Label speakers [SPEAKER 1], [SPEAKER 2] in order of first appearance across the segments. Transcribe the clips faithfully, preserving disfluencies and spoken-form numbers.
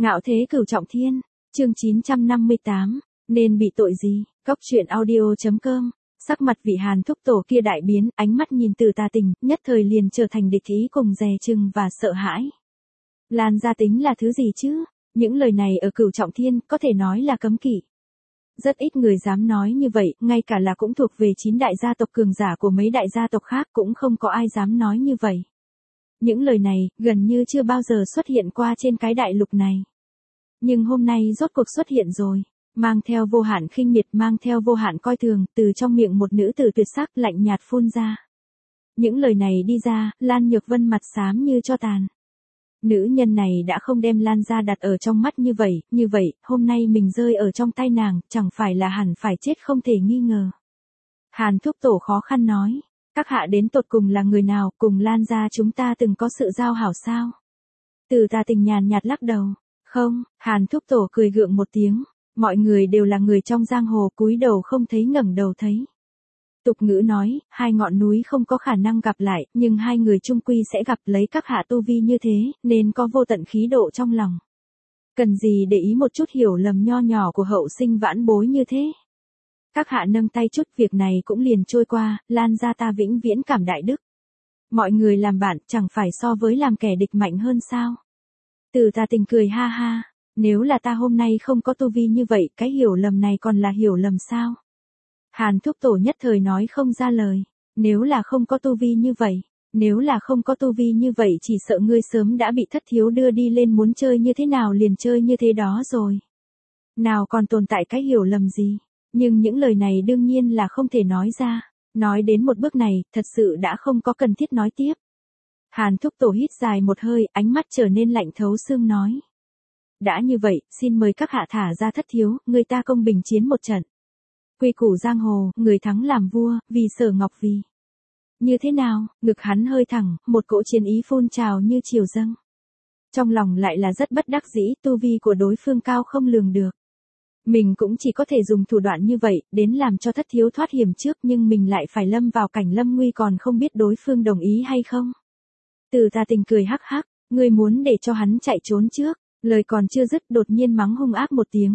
[SPEAKER 1] Ngạo thế cửu trọng thiên, chương chín trăm năm mươi tám, nên bị tội gì, Cốc truyện audio.com, sắc mặt vị Hàn thúc tổ kia đại biến, ánh mắt nhìn Từ Tà Tình, nhất thời liền trở thành địch ý cùng dè chừng và sợ hãi. Lan gia tính là thứ gì chứ? Những lời này ở cửu trọng thiên có thể nói là cấm kỵ. Rất ít người dám nói như vậy, ngay cả là cũng thuộc về chín đại gia tộc cường giả của mấy đại gia tộc khác cũng không có ai dám nói như vậy. Những lời này, gần như chưa bao giờ xuất hiện qua trên cái đại lục này. Nhưng hôm nay rốt cuộc xuất hiện rồi, mang theo vô hạn khinh miệt, mang theo vô hạn coi thường, từ trong miệng một nữ tử tuyệt sắc lạnh nhạt phun ra. Những lời này đi ra, Lan Nhược Vân mặt xám như tro tàn. Nữ nhân này đã không đem Lan gia đặt ở trong mắt như vậy, như vậy, hôm nay mình rơi ở trong tay nàng, chẳng phải là hẳn phải chết không thể nghi ngờ. Hàn thúc tổ khó khăn nói, các hạ đến tột cùng là người nào, cùng Lan gia chúng ta từng có sự giao hảo sao? Từ Tà Tình nhàn nhạt lắc đầu, không, Hàn thúc tổ cười gượng một tiếng, mọi người đều là người trong giang hồ, cúi đầu không thấy ngẩng đầu thấy. Tục ngữ nói, hai ngọn núi không có khả năng gặp lại, nhưng hai người chung quy sẽ gặp, lấy các hạ tu vi như thế, nên có vô tận khí độ trong lòng. Cần gì để ý một chút hiểu lầm nho nhỏ của hậu sinh vãn bối như thế? Các hạ nâng tay chút, việc này cũng liền trôi qua, Lan gia ta vĩnh viễn cảm đại đức. Mọi người làm bạn chẳng phải so với làm kẻ địch mạnh hơn sao? Từ Tà Tình cười ha ha, nếu là ta hôm nay không có tu vi như vậy, cái hiểu lầm này còn là hiểu lầm sao? Hàn thúc tổ nhất thời nói không ra lời, nếu là không có tu vi như vậy, nếu là không có tu vi như vậy chỉ sợ ngươi sớm đã bị thất thiếu đưa đi lên, muốn chơi như thế nào liền chơi như thế đó rồi. Nào còn tồn tại cái hiểu lầm gì, nhưng những lời này đương nhiên là không thể nói ra, nói đến một bước này, thật sự đã không có cần thiết nói tiếp. Hàn thúc tổ hít dài một hơi, ánh mắt trở nên lạnh thấu xương nói. Đã như vậy, xin mời các hạ thả ra thất thiếu, người ta công bình chiến một trận. Quy củ giang hồ, người thắng làm vua, vì Sở Ngọc vì. Như thế nào, ngực hắn hơi thẳng, một cỗ chiến ý phun trào như triều dâng. Trong lòng lại là rất bất đắc dĩ, tu vi của đối phương cao không lường được. Mình cũng chỉ có thể dùng thủ đoạn như vậy, đến làm cho thất thiếu thoát hiểm trước, nhưng mình lại phải lâm vào cảnh lâm nguy, còn không biết đối phương đồng ý hay không. Từ Tà Tình cười hắc hắc, ngươi muốn để cho hắn chạy trốn trước, lời còn chưa dứt đột nhiên mắng hung ác một tiếng.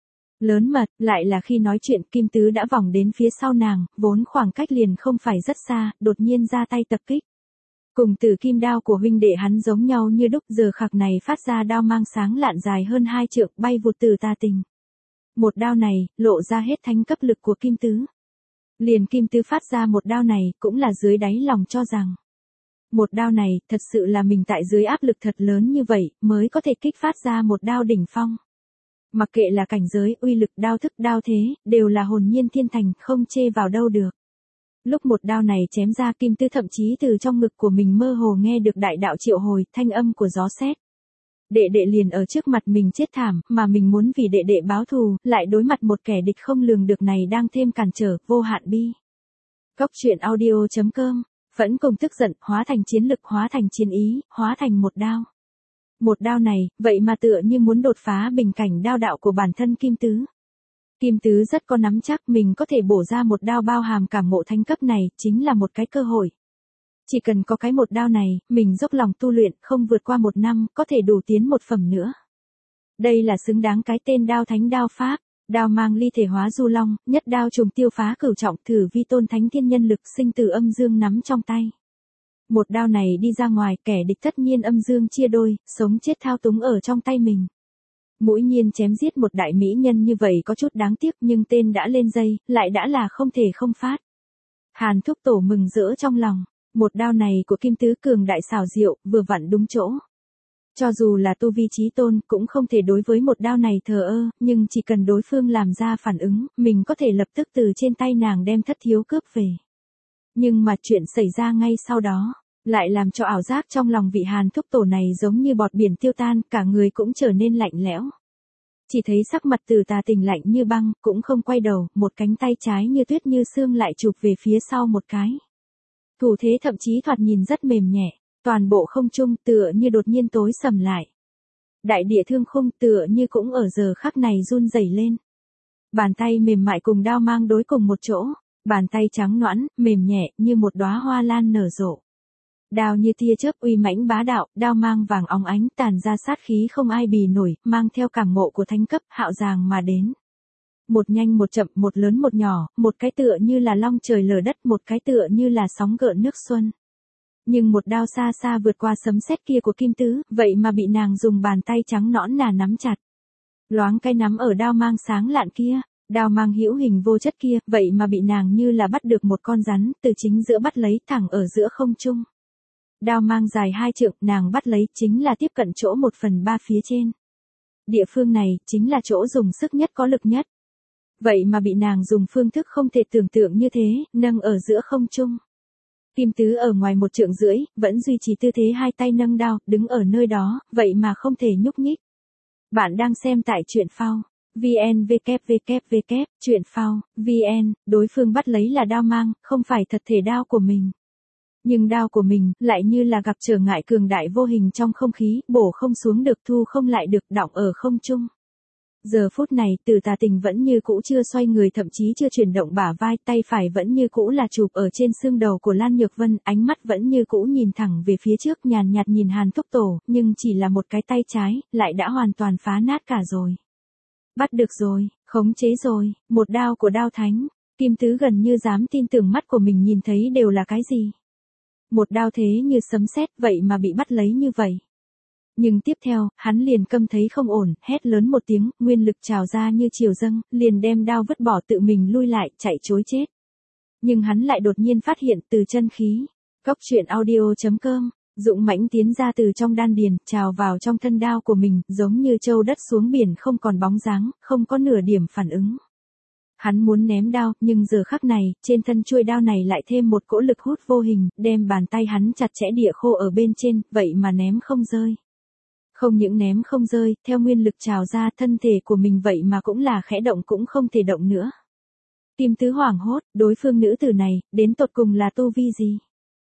[SPEAKER 1] Lớn mật, lại là khi nói chuyện Kim Tứ đã vòng đến phía sau nàng, vốn khoảng cách liền không phải rất xa, đột nhiên ra tay tập kích. Cùng Tử Kim đao của huynh đệ hắn giống nhau như đúc, giờ khắc này phát ra đao mang sáng lạn dài hơn hai trượng, bay vụt Từ Tà Tình. Một đao này, lộ ra hết thánh cấp lực của Kim Tứ. Liền Kim Tứ phát ra một đao này, cũng là dưới đáy lòng cho rằng. Một đao này, thật sự là mình tại dưới áp lực thật lớn như vậy, mới có thể kích phát ra một đao đỉnh phong. Mặc kệ là cảnh giới, uy lực, đao thức, đao thế, đều là hồn nhiên thiên thành, không chê vào đâu được. Lúc một đao này chém ra, Kim Tứ thậm chí từ trong ngực của mình mơ hồ nghe được đại đạo triệu hồi, thanh âm của gió sét. Đệ đệ liền ở trước mặt mình chết thảm, mà mình muốn vì đệ đệ báo thù, lại đối mặt một kẻ địch không lường được này đang thêm cản trở, vô hạn bi. Cốc truyện audio.com, vẫn cùng tức giận, hóa thành chiến lực, hóa thành chiến ý, hóa thành một đao. Một đao này, vậy mà tựa như muốn đột phá bình cảnh đao đạo của bản thân Kim Tứ. Kim Tứ rất có nắm chắc mình có thể bổ ra một đao bao hàm cảm ngộ thánh cấp này, chính là một cái cơ hội. Chỉ cần có cái một đao này, mình dốc lòng tu luyện, không vượt qua một năm, có thể đủ tiến một phẩm nữa. Đây là xứng đáng cái tên đao thánh đao pháp, đao mang ly thể hóa du long, nhất đao trùng tiêu phá cửu trọng, thử vi tôn thánh thiên nhân lực, sinh tử âm dương nắm trong tay. Một đao này đi ra ngoài, kẻ địch tất nhiên âm dương chia đôi, sống chết thao túng ở trong tay mình. Mũi nhiên chém giết một đại mỹ nhân như vậy có chút đáng tiếc, nhưng tên đã lên dây, lại đã là không thể không phát. Hàn thúc tổ mừng rỡ trong lòng, một đao này của Kim Tứ cường đại xảo diệu, vừa vặn đúng chỗ. Cho dù là tu vi chí tôn, cũng không thể đối với một đao này thờ ơ, nhưng chỉ cần đối phương làm ra phản ứng, mình có thể lập tức từ trên tay nàng đem thất thiếu cướp về. Nhưng mà chuyện xảy ra ngay sau đó, lại làm cho ảo giác trong lòng vị Hàn thúc tổ này giống như bọt biển tiêu tan, cả người cũng trở nên lạnh lẽo. Chỉ thấy sắc mặt Từ Tà Tình lạnh như băng, cũng không quay đầu, một cánh tay trái như tuyết như xương lại chụp về phía sau một cái. Thủ thế thậm chí thoạt nhìn rất mềm nhẹ, toàn bộ không trung tựa như đột nhiên tối sầm lại. Đại địa thương khung tựa như cũng ở giờ khắc này run rẩy lên. Bàn tay mềm mại cùng đao mang đối cùng một chỗ, bàn tay trắng nõn, mềm nhẹ như một đóa hoa lan nở rộ. Đao như tia chớp uy mãnh bá đạo, đao mang vàng óng ánh tàn ra sát khí không ai bì nổi, mang theo cảm ngộ của thánh cấp, hạo dàng mà đến. Một nhanh một chậm, một lớn một nhỏ, một cái tựa như là long trời lở đất, một cái tựa như là sóng gợn nước xuân. Nhưng một đao xa xa vượt qua sấm sét kia của Kim Tứ, vậy mà bị nàng dùng bàn tay trắng nõn nà nắm chặt. Loáng cái nắm ở đao mang sáng lạn kia, đao mang hữu hình vô chất kia, vậy mà bị nàng như là bắt được một con rắn, từ chính giữa bắt lấy thẳng ở giữa không trung. Đao mang dài hai trượng, nàng bắt lấy chính là tiếp cận chỗ một phần ba phía trên. Địa phương này, chính là chỗ dùng sức nhất có lực nhất. Vậy mà bị nàng dùng phương thức không thể tưởng tượng như thế, nâng ở giữa không trung. Kim Tứ ở ngoài một trượng rưỡi, vẫn duy trì tư thế hai tay nâng đao, đứng ở nơi đó, vậy mà không thể nhúc nhích. Bạn đang xem tại truyện phao. vn www truyện phao vn, đối phương bắt lấy là đao mang, không phải thật thể đao của mình. Nhưng đao của mình, lại như là gặp trở ngại cường đại vô hình trong không khí, bổ không xuống được, thu không lại được, đọng ở không trung. Giờ phút này, Từ Tà Tình vẫn như cũ chưa xoay người, thậm chí chưa chuyển động bả vai, tay phải vẫn như cũ là chụp ở trên xương đầu của Lan Nhược Vân, ánh mắt vẫn như cũ nhìn thẳng về phía trước, nhàn nhạt nhìn Hàn Thúc Tổ, nhưng chỉ là một cái tay trái, lại đã hoàn toàn phá nát cả rồi. Bắt được rồi, khống chế rồi, một đao của đao thánh. Kim Tứ gần như dám tin tưởng mắt của mình nhìn thấy đều là cái gì. Một đao thế như sấm sét, vậy mà bị bắt lấy như vậy. Nhưng tiếp theo, hắn liền câm thấy không ổn, hét lớn một tiếng, nguyên lực trào ra như triều dâng, liền đem đao vứt bỏ, tự mình lui lại, chạy trối chết. Nhưng hắn lại đột nhiên phát hiện từ chân khí. Cốc truyện audio chấm com, dũng mãnh tiến ra từ trong đan điền, trào vào trong thân đao của mình, giống như châu đất xuống biển không còn bóng dáng, không có nửa điểm phản ứng. Hắn muốn ném đao, nhưng giờ khắc này, trên thân chuôi đao này lại thêm một cỗ lực hút vô hình, đem bàn tay hắn chặt chẽ địa khô ở bên trên, vậy mà ném không rơi. Không những ném không rơi, theo nguyên lực trào ra, thân thể của mình vậy mà cũng là khẽ động cũng không thể động nữa. Kim Tứ hoảng hốt, đối phương nữ tử này, đến tột cùng là tu vi gì?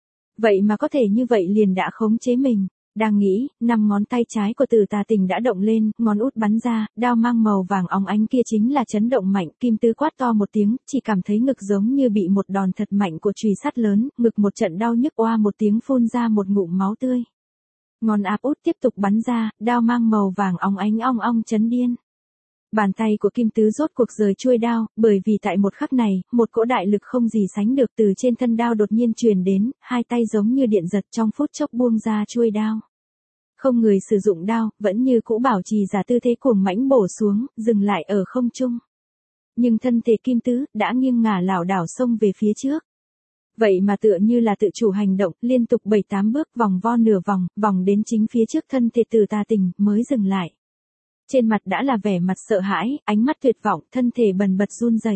[SPEAKER 1] Vậy mà có thể như vậy liền đã khống chế mình. Đang nghĩ, năm ngón tay trái của Từ Tà Tình đã động lên, ngón út bắn ra, đao mang màu vàng óng ánh kia chính là chấn động mạnh, Kim Tứ quát to một tiếng, chỉ cảm thấy ngực giống như bị một đòn thật mạnh của chùy sắt lớn, ngực một trận đau nhức, oa một tiếng phun ra một ngụm máu tươi. Ngón áp út tiếp tục bắn ra, đao mang màu vàng óng ánh ong ong chấn điên. Bàn tay của Kim Tứ rốt cuộc rời chuôi đao, bởi vì tại một khắc này, một cỗ đại lực không gì sánh được từ trên thân đao đột nhiên truyền đến, hai tay giống như điện giật trong phút chốc buông ra chuôi đao. Không người sử dụng đao, vẫn như cũ bảo trì giả tư thế cuồng mãnh bổ xuống, dừng lại ở không trung. Nhưng thân thể Kim Tứ đã nghiêng ngả lảo đảo xông về phía trước. Vậy mà tựa như là tự chủ hành động, liên tục bảy tám bước vòng vo nửa vòng, vòng đến chính phía trước thân thể Từ Tà Tình, mới dừng lại. Trên mặt đã là vẻ mặt sợ hãi, ánh mắt tuyệt vọng, thân thể bần bật run rẩy.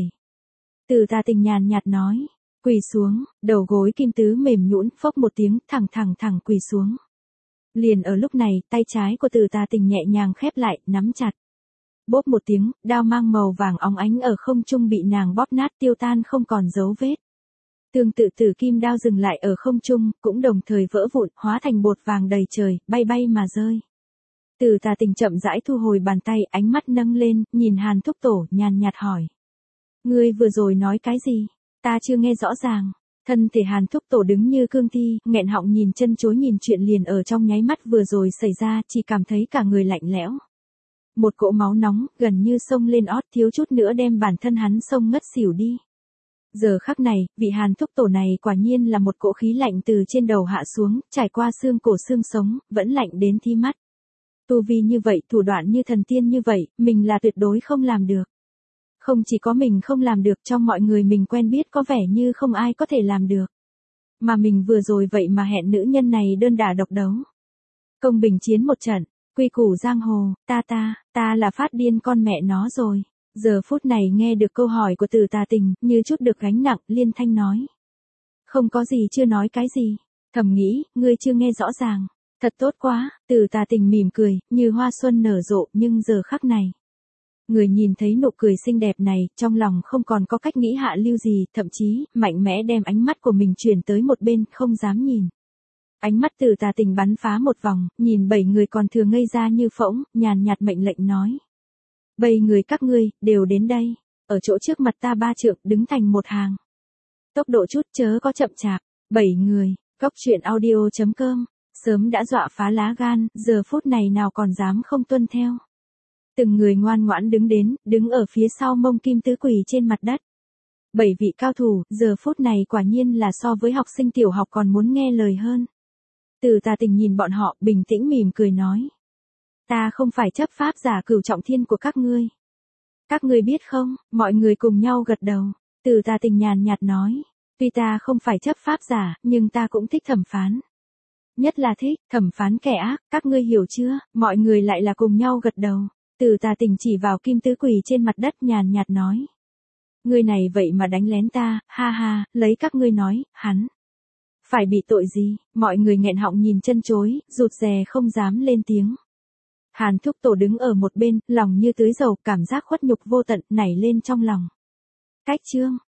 [SPEAKER 1] Từ Tà Tình nhàn nhạt nói, quỳ xuống, đầu gối Kim Tứ mềm nhũn, phốc một tiếng, thẳng thẳng thẳng quỳ xuống. Liền ở lúc này, tay trái của Từ Tà Tình nhẹ nhàng khép lại, nắm chặt. Bốp một tiếng, đao mang màu vàng óng ánh ở không trung bị nàng bóp nát tiêu tan không còn dấu vết. Tương tự tử kim đao dừng lại ở không trung, cũng đồng thời vỡ vụn, hóa thành bột vàng đầy trời, bay bay mà rơi. Từ Tà Tình chậm rãi thu hồi bàn tay, ánh mắt nâng lên, nhìn Hàn Thúc Tổ, nhàn nhạt hỏi. Ngươi vừa rồi nói cái gì? Ta chưa nghe rõ ràng. Thân thể Hàn Thúc Tổ đứng như cương thi, nghẹn họng nhìn chân chối nhìn chuyện liền ở trong nháy mắt vừa rồi xảy ra, chỉ cảm thấy cả người lạnh lẽo. Một cỗ máu nóng, gần như xông lên ót, thiếu chút nữa đem bản thân hắn xông ngất xỉu đi. Giờ khắc này, vị Hàn Thúc Tổ này quả nhiên là một cỗ khí lạnh từ trên đầu hạ xuống, trải qua xương cổ xương sống, vẫn lạnh đến thi mắt. Tu vi như vậy, thủ đoạn như thần tiên như vậy, mình là tuyệt đối không làm được. Không chỉ có mình không làm được, trong mọi người mình quen biết có vẻ như không ai có thể làm được. Mà mình vừa rồi vậy mà hẹn nữ nhân này đơn đả độc đấu. Công bình chiến một trận, quy củ giang hồ, ta ta, ta là phát điên con mẹ nó rồi. Giờ phút này nghe được câu hỏi của Từ Tà Tình, như chút được gánh nặng, liên thanh nói. Không có gì chưa nói cái gì. Thầm nghĩ, ngươi chưa nghe rõ ràng. Thật tốt quá, Từ Tà Tình mỉm cười, như hoa xuân nở rộ, nhưng giờ khắc này. Người nhìn thấy nụ cười xinh đẹp này, trong lòng không còn có cách nghĩ hạ lưu gì, thậm chí, mạnh mẽ đem ánh mắt của mình chuyển tới một bên, không dám nhìn. Ánh mắt Từ Tà Tình bắn phá một vòng, nhìn bảy người còn thừa ngây ra như phỗng, nhàn nhạt mệnh lệnh nói. Bảy người các ngươi, đều đến đây, ở chỗ trước mặt ta ba trượng, đứng thành một hàng. Tốc độ chút chớ có chậm chạp, bảy người. Cóc truyện audio chấm com, sớm đã dọa phá lá gan, giờ phút này nào còn dám không tuân theo. Từng người ngoan ngoãn đứng đến, đứng ở phía sau mông Kim Tứ quỳ trên mặt đất. Bảy vị cao thủ, giờ phút này quả nhiên là so với học sinh tiểu học còn muốn nghe lời hơn. Từ Tà Tình nhìn bọn họ, bình tĩnh mỉm cười nói. Ta không phải chấp pháp giả cửu trọng thiên của các ngươi. Các ngươi biết không, mọi người cùng nhau gật đầu. Từ Tà Tình nhàn nhạt nói. Tuy ta không phải chấp pháp giả, nhưng ta cũng thích thẩm phán. Nhất là thích, thẩm phán kẻ ác, các ngươi hiểu chưa, mọi người lại là cùng nhau gật đầu. Từ Tà Tình chỉ vào Kim Tứ quỳ trên mặt đất nhàn nhạt nói. Ngươi này vậy mà đánh lén ta, ha ha, lấy các ngươi nói, hắn. Phải bị tội gì, mọi người nghẹn họng nhìn chân chối, rụt rè không dám lên tiếng. Hàn Thúc Tổ đứng ở một bên, lòng như tưới dầu, cảm giác khuất nhục vô tận, nảy lên trong lòng. Cách chương.